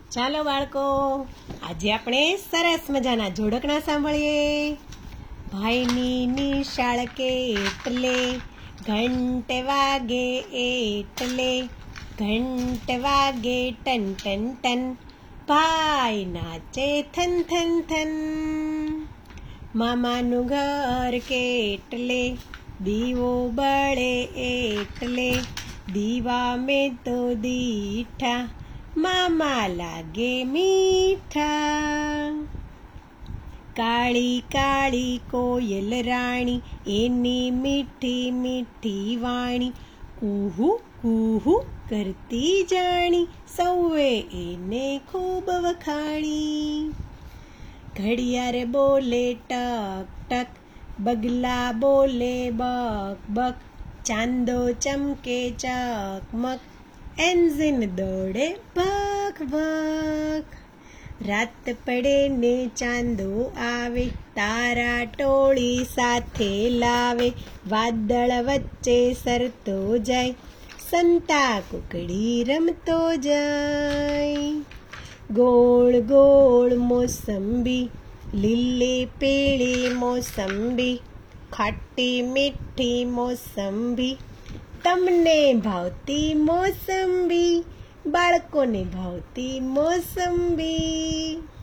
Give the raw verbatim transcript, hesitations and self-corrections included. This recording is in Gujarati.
ચાલો બાળકો, આજે આપણે સરસ મજાના જોડકણા સાંભળીએ. ભાઈની નિશાળ કેટલે, ઘંટ વાગે એટલે, ઘંટ વાગે ટન ટન ટન, ભાઈ નાચે થન થન થન. મામાનું ઘર કેટલે, દીવો બળે એટલે, દીવા મેં તો દીઠા, મામા લાગે મીઠા. કાળી કાળી કોયલ રાણી, એની મીઠી મીઠી વાણી, કુહુ કુહુ કરતી જાણી, સૌએ એને ખૂબ વખાણી. ઘડિયાળ બોલે ટક ટક, બગલા બોલે બક બક, ચાંદો ચમકે ચકમક, એન્જિન દોડે ભક ભક. રાત પડે ને ચાંદો આવે, તારા ટોળી સાથે લાવે, વાદળ વચ્ચે સરતો જાય, સંતા કુકડી રમતો જાય. ગોળ ગોળ મોસંબી, લીલી પીળી મોસંબી, ખાટી મીઠી મોસંબી, તમને ભાવતી મોસંબી, બાળકોને ભાવતી મોસંબી.